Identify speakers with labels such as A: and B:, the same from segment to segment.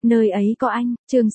A: Nơi ấy có anh, chương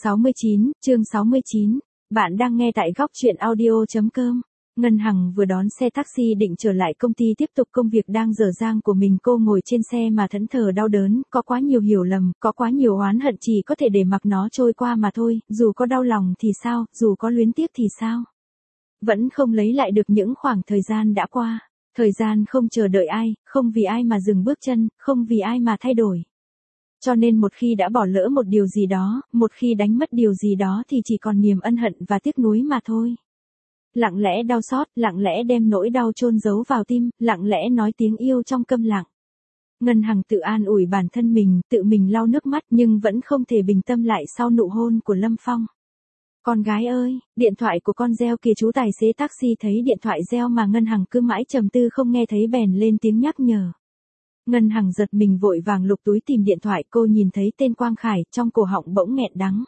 A: 69. Bạn đang nghe tại góc chuyện audio.com. Ngân Hằng vừa đón xe taxi định trở lại công ty tiếp tục công việc đang dở dang của mình. Cô ngồi trên xe mà thẫn thờ đau đớn, có quá nhiều hiểu lầm, có quá nhiều oán hận chỉ có thể để mặc nó trôi qua mà thôi, dù có đau lòng thì sao, dù có luyến tiếc thì sao. Vẫn không lấy lại được những khoảng thời gian đã qua. Thời gian không chờ đợi ai, không vì ai mà dừng bước chân, không vì ai mà thay đổi. Cho nên một khi đã bỏ lỡ một điều gì đó, một khi đánh mất điều gì đó thì chỉ còn niềm ân hận và tiếc nuối mà thôi. Lặng lẽ đau xót, lặng lẽ đem nỗi đau chôn giấu vào tim, lặng lẽ nói tiếng yêu trong câm lặng. Ngân Hằng tự an ủi bản thân mình, tự mình lau nước mắt nhưng vẫn không thể bình tâm lại sau nụ hôn của Lâm Phong. Con gái ơi, điện thoại của con reo kìa. Chú tài xế taxi thấy điện thoại reo mà Ngân Hằng cứ mãi trầm tư không nghe thấy bèn lên tiếng nhắc nhở. Ngân Hằng giật mình vội vàng lục túi tìm điện thoại, cô nhìn thấy tên Quang Khải, trong cổ họng bỗng nghẹn đắng.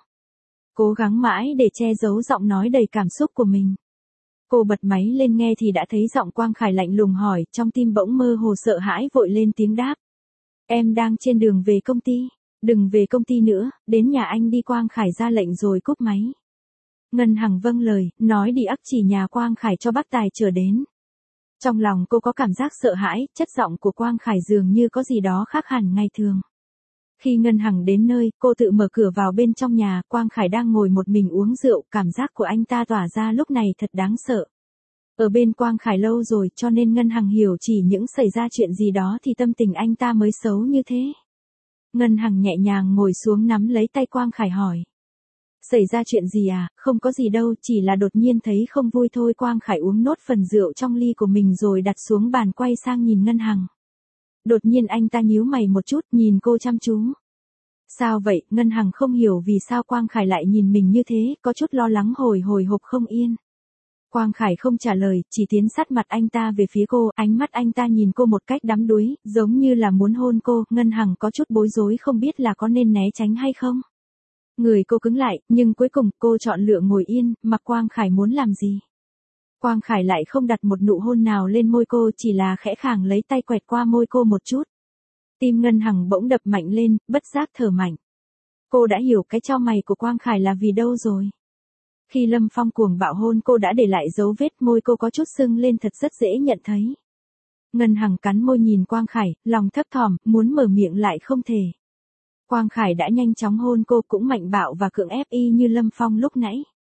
A: Cố gắng mãi để che giấu giọng nói đầy cảm xúc của mình. Cô bật máy lên nghe thì đã thấy giọng Quang Khải lạnh lùng hỏi, trong tim bỗng mơ hồ sợ hãi vội lên tiếng đáp. Em đang trên đường về công ty. Đừng về công ty nữa, đến nhà anh đi. Quang Khải ra lệnh rồi cúp máy. Ngân Hằng vâng lời, nói đi ắt chỉ nhà Quang Khải cho bác tài trở đến. Trong lòng cô có cảm giác sợ hãi, chất giọng của Quang Khải dường như có gì đó khác hẳn ngày thường. Khi Ngân Hằng đến nơi, cô tự mở cửa vào bên trong nhà, Quang Khải đang ngồi một mình uống rượu, cảm giác của anh ta tỏa ra lúc này thật đáng sợ. Ở bên Quang Khải lâu rồi cho nên Ngân Hằng hiểu chỉ những xảy ra chuyện gì đó thì tâm tình anh ta mới xấu như thế. Ngân Hằng nhẹ nhàng ngồi xuống nắm lấy tay Quang Khải hỏi. Xảy ra chuyện gì à? Không có gì đâu, chỉ là đột nhiên thấy không vui thôi. Quang Khải uống nốt phần rượu trong ly của mình rồi đặt xuống bàn quay sang nhìn Ngân Hằng. Đột nhiên anh ta nhíu mày một chút, nhìn cô chăm chú. Sao vậy? Ngân Hằng không hiểu vì sao Quang Khải lại nhìn mình như thế, có chút lo lắng hồi hộp không yên. Quang Khải không trả lời, chỉ tiến sát mặt anh ta về phía cô, ánh mắt anh ta nhìn cô một cách đắm đuối, giống như là muốn hôn cô. Ngân Hằng có chút bối rối không biết là có nên né tránh hay không. Người cô cứng lại, nhưng cuối cùng cô chọn lựa ngồi yên, mặc Quang Khải muốn làm gì. Quang Khải lại không đặt một nụ hôn nào lên môi cô, chỉ là khẽ khàng lấy tay quẹt qua môi cô một chút. Tim Ngân Hằng bỗng đập mạnh lên, bất giác thở mạnh. Cô đã hiểu cái chau mày của Quang Khải là vì đâu rồi. Khi Lâm Phong cuồng bạo hôn cô đã để lại dấu vết, môi cô có chút sưng lên thật rất dễ nhận thấy. Ngân Hằng cắn môi nhìn Quang Khải, lòng thấp thỏm, muốn mở miệng lại không thể. Quang Khải đã nhanh chóng hôn cô, cũng mạnh bạo và cưỡng ép y như Lâm Phong lúc nãy.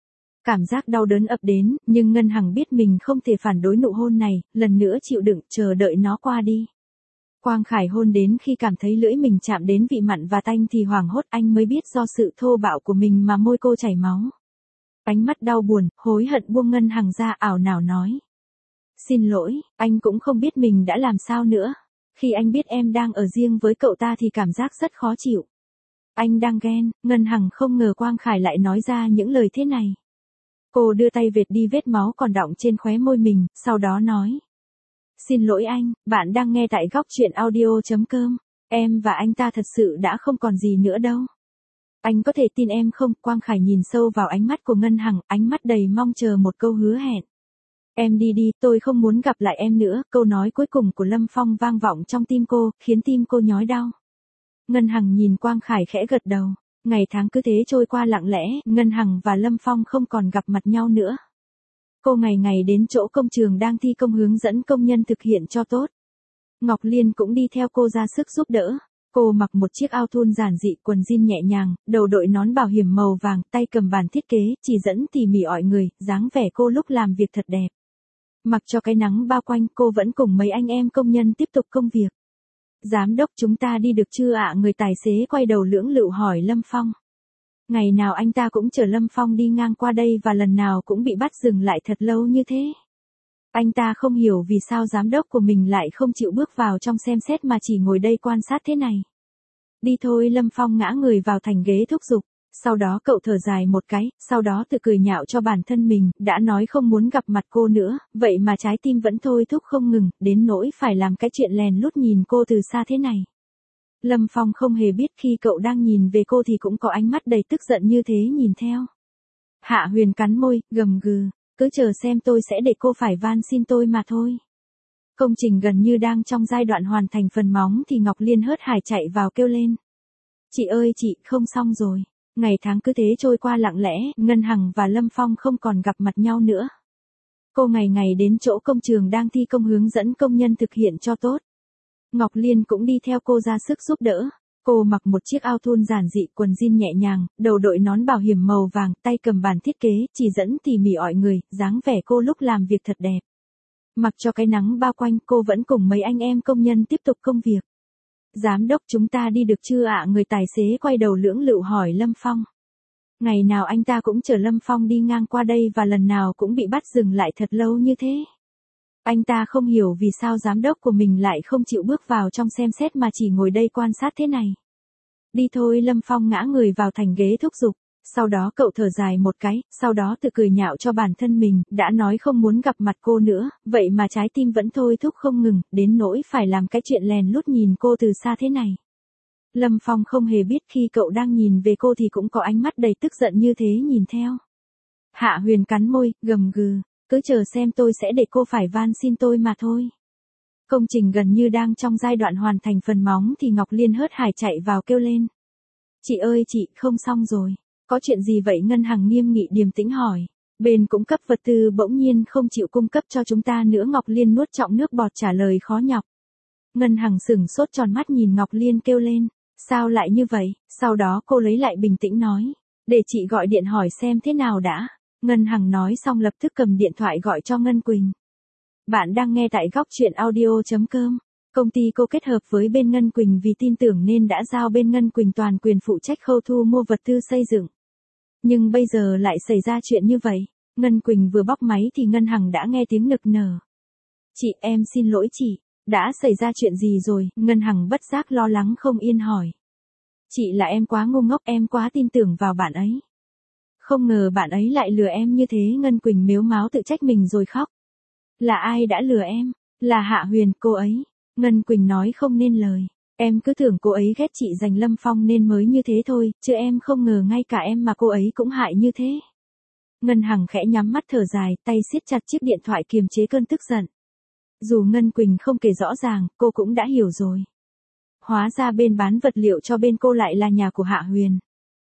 A: Cảm giác đau đớn ập đến, nhưng Ngân Hằng biết mình không thể phản đối nụ hôn này, lần nữa chịu đựng, chờ đợi nó qua đi. Quang Khải hôn đến khi cảm thấy lưỡi mình chạm đến vị mặn và tanh thì hoảng hốt, anh mới biết do sự thô bạo của mình mà môi cô chảy máu. Ánh mắt đau buồn, hối hận buông Ngân Hằng ra, ảo não nói. Xin lỗi, anh cũng không biết mình đã làm sao nữa. Khi anh biết em đang ở riêng với cậu ta thì cảm giác rất khó chịu. Anh đang ghen. Ngân Hằng không ngờ Quang Khải lại nói ra những lời thế này. Cô đưa tay vệt đi vết máu còn đọng trên khóe môi mình, sau đó nói. Xin lỗi anh, bạn đang nghe tại góc chuyện audio.com. Em và anh ta thật sự đã không còn gì nữa đâu. Anh có thể tin em không? Quang Khải nhìn sâu vào ánh mắt của Ngân Hằng, ánh mắt đầy mong chờ một câu hứa hẹn. Em đi đi, tôi không muốn gặp lại em nữa. Câu nói cuối cùng của Lâm Phong vang vọng trong tim cô, khiến tim cô nhói đau. Ngân Hằng nhìn Quang Khải khẽ gật đầu. Ngày tháng cứ thế trôi qua lặng lẽ, Ngân Hằng và Lâm Phong không còn gặp mặt nhau nữa. Cô ngày ngày đến chỗ công trường đang thi công hướng dẫn công nhân thực hiện cho tốt. Ngọc Liên cũng đi theo cô ra sức giúp đỡ. Cô mặc một chiếc áo thun giản dị, quần jean nhẹ nhàng, đầu đội nón bảo hiểm màu vàng, tay cầm bàn thiết kế, chỉ dẫn tỉ mỉ mọi người, dáng vẻ cô lúc làm việc thật đẹp. Mặc cho cái nắng bao quanh, cô vẫn cùng mấy anh em công nhân tiếp tục công việc. Giám đốc, chúng ta đi được chưa ạ? Người tài xế quay đầu lưỡng lự hỏi Lâm Phong. Ngày nào anh ta cũng chở Lâm Phong đi ngang qua đây và lần nào cũng bị bắt dừng lại thật lâu như thế. Anh ta không hiểu vì sao giám đốc của mình lại không chịu bước vào trong xem xét mà chỉ ngồi đây quan sát thế này. Đi thôi. Lâm Phong ngã người vào thành ghế thúc giục. Sau đó cậu thở dài một cái, sau đó tự cười nhạo cho bản thân mình, đã nói không muốn gặp mặt cô nữa, vậy mà trái tim vẫn thôi thúc không ngừng, đến nỗi phải làm cái chuyện lèn lút nhìn cô từ xa thế này. Lâm Phong không hề biết khi cậu đang nhìn về cô thì cũng có ánh mắt đầy tức giận như thế nhìn theo. Hạ Huyền cắn môi, gầm gừ, cứ chờ xem tôi sẽ để cô phải van xin tôi mà thôi. Công trình gần như đang trong giai đoạn hoàn thành phần móng thì Ngọc Liên hớt hải chạy vào kêu lên. Chị ơi chị, không xong rồi. Ngày tháng cứ thế trôi qua lặng lẽ, Ngân Hằng và Lâm Phong không còn gặp mặt nhau nữa. Cô ngày ngày đến chỗ công trường đang thi công hướng dẫn công nhân thực hiện cho tốt. Ngọc Liên cũng đi theo cô ra sức giúp đỡ. Cô mặc một chiếc áo thun giản dị, quần jean nhẹ nhàng, đầu đội nón bảo hiểm màu vàng, tay cầm bàn thiết kế, chỉ dẫn tỉ mỉ mọi người, dáng vẻ cô lúc làm việc thật đẹp. Mặc cho cái nắng bao quanh, cô vẫn cùng mấy anh em công nhân tiếp tục công việc. Giám đốc, chúng ta đi được chưa ạ? Người tài xế quay đầu lưỡng lự hỏi Lâm Phong. Ngày nào anh ta cũng chở Lâm Phong đi ngang qua đây và lần nào cũng bị bắt dừng lại thật lâu như thế. Anh ta không hiểu vì sao giám đốc của mình lại không chịu bước vào trong xem xét mà chỉ ngồi đây quan sát thế này. Đi thôi, Lâm Phong ngã người vào thành ghế thúc giục. Sau đó cậu thở dài một cái, sau đó tự cười nhạo cho bản thân mình, đã nói không muốn gặp mặt cô nữa, vậy mà trái tim vẫn thôi thúc không ngừng, đến nỗi phải làm cái chuyện lèn lút nhìn cô từ xa thế này. Lâm Phong không hề biết khi cậu đang nhìn về cô thì cũng có ánh mắt đầy tức giận như thế nhìn theo. Hạ Huyền cắn môi, gầm gừ, cứ chờ xem tôi sẽ để cô phải van xin tôi mà thôi. Công trình gần như đang trong giai đoạn hoàn thành phần móng thì Ngọc Liên hớt hải chạy vào kêu lên. Chị ơi chị, không xong rồi. Có chuyện gì vậy? Ngân Hằng nghiêm nghị điềm tĩnh hỏi. Bên cung cấp vật tư bỗng nhiên không chịu cung cấp cho chúng ta nữa. Ngọc Liên nuốt trọng nước bọt trả lời khó nhọc. Ngân Hằng sửng sốt tròn mắt nhìn Ngọc Liên kêu lên. Sao lại như vậy? Sau đó cô lấy lại bình tĩnh nói. Để chị gọi điện hỏi xem thế nào đã. Ngân Hằng nói xong lập tức cầm điện thoại gọi cho Ngân Quỳnh. Bạn đang nghe tại góc truyện audio.com. Công ty cô kết hợp với bên Ngân Quỳnh vì tin tưởng nên đã giao bên Ngân Quỳnh toàn quyền phụ trách khâu thu mua vật tư xây dựng. Nhưng bây giờ lại xảy ra chuyện như vậy. Ngân Quỳnh vừa bóc máy thì Ngân Hằng đã nghe tiếng nức nở. Chị, em xin lỗi chị. Đã xảy ra chuyện gì rồi? Ngân Hằng bất giác lo lắng không yên hỏi. Chị, là em quá ngu ngốc, em quá tin tưởng vào bạn ấy. Không ngờ bạn ấy lại lừa em như thế. Ngân Quỳnh mếu máo tự trách mình rồi khóc. Là ai đã lừa em? Là Hạ Huyền, cô ấy. Ngân Quỳnh nói không nên lời. Em cứ tưởng cô ấy ghét chị giành Lâm Phong nên mới như thế thôi, chứ em không ngờ ngay cả em mà cô ấy cũng hại như thế. Ngân Hằng khẽ nhắm mắt thở dài, tay siết chặt chiếc điện thoại kiềm chế cơn tức giận. Dù Ngân Quỳnh không kể rõ ràng, cô cũng đã hiểu rồi. Hóa ra bên bán vật liệu cho bên cô lại là nhà của Hạ Huyền.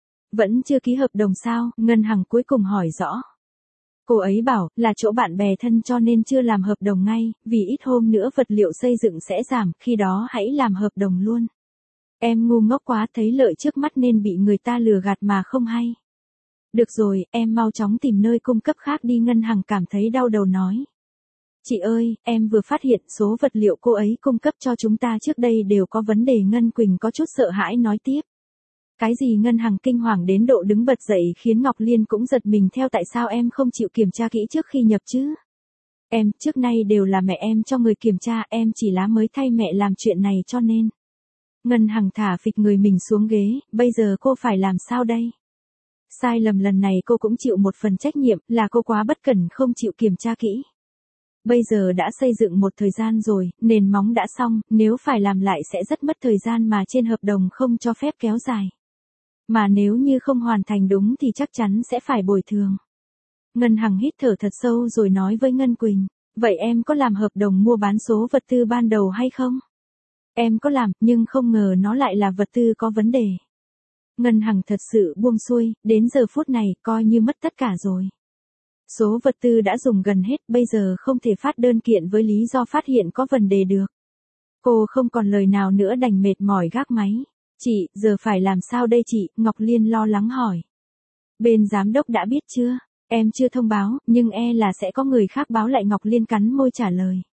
A: Vẫn chưa ký hợp đồng sao? Ngân Hằng cuối cùng hỏi rõ. Cô ấy bảo, là chỗ bạn bè thân cho nên chưa làm hợp đồng ngay, vì ít hôm nữa vật liệu xây dựng sẽ giảm, khi đó hãy làm hợp đồng luôn. Em ngu ngốc quá, thấy lợi trước mắt nên bị người ta lừa gạt mà không hay. Được rồi, em mau chóng tìm nơi cung cấp khác đi. Ngân Hằng cảm thấy đau đầu nói. Chị ơi, em vừa phát hiện số vật liệu cô ấy cung cấp cho chúng ta trước đây đều có vấn đề. Ngân Quỳnh có chút sợ hãi nói tiếp. Cái gì? Ngân Hằng kinh hoàng đến độ đứng bật dậy khiến Ngọc Liên cũng giật mình theo. Tại sao em không chịu kiểm tra kỹ trước khi nhập chứ? Em, trước nay đều là mẹ em cho người kiểm tra, em chỉ lá mới thay mẹ làm chuyện này cho nên. Ngân Hằng thả phịch người mình xuống ghế, bây giờ cô phải làm sao đây? Sai lầm lần này cô cũng chịu một phần trách nhiệm, là cô quá bất cẩn không chịu kiểm tra kỹ. Bây giờ đã xây dựng một thời gian rồi, nền móng đã xong, nếu phải làm lại sẽ rất mất thời gian mà trên hợp đồng không cho phép kéo dài. Mà nếu như không hoàn thành đúng thì chắc chắn sẽ phải bồi thường. Ngân Hằng hít thở thật sâu rồi nói với Ngân Quỳnh, vậy em có làm hợp đồng mua bán số vật tư ban đầu hay không? Em có làm, nhưng không ngờ nó lại là vật tư có vấn đề. Ngân Hằng thật sự buông xuôi, đến giờ phút này coi như mất tất cả rồi. Số vật tư đã dùng gần hết, bây giờ không thể phát đơn kiện với lý do phát hiện có vấn đề được. Cô không còn lời nào nữa đành mệt mỏi gác máy. Chị, giờ phải làm sao đây chị? Ngọc Liên lo lắng hỏi. Bên giám đốc đã biết chưa? Em chưa thông báo, nhưng là sẽ có người khác báo lại. Ngọc Liên cắn môi trả lời.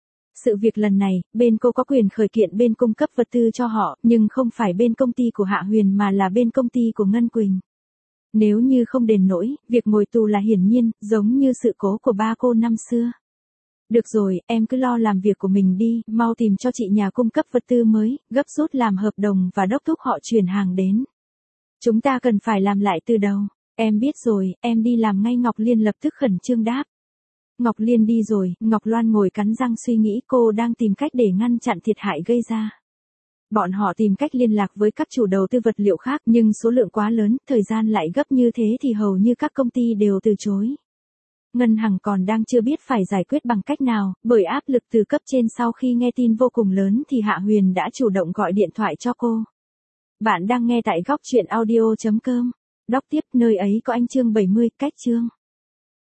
A: Sự việc lần này, bên cô có quyền khởi kiện bên cung cấp vật tư cho họ, nhưng không phải bên công ty của Hạ Huyền mà là bên công ty của Ngân Quỳnh. Nếu như không đền nổi, việc ngồi tù là hiển nhiên, giống như sự cố của ba cô năm xưa. Được rồi, em cứ lo làm việc của mình đi, mau tìm cho chị nhà cung cấp vật tư mới, gấp rút làm hợp đồng và đốc thúc họ chuyển hàng đến. Chúng ta cần phải làm lại từ đầu. Em biết rồi, em đi làm ngay. Ngọc Liên lập tức khẩn trương đáp. Ngọc Liên đi rồi, Ngọc Loan ngồi cắn răng suy nghĩ, cô đang tìm cách để ngăn chặn thiệt hại gây ra. Bọn họ tìm cách liên lạc với các chủ đầu tư vật liệu khác nhưng số lượng quá lớn, thời gian lại gấp như thế thì hầu như các công ty đều từ chối. Ngân Hằng còn đang chưa biết phải giải quyết bằng cách nào, bởi áp lực từ cấp trên sau khi nghe tin vô cùng lớn thì Hạ Huyền đã chủ động gọi điện thoại cho cô. Bạn đang nghe tại góc chuyện audio.com. Đọc tiếp nơi ấy có anh chương 70, cách chương.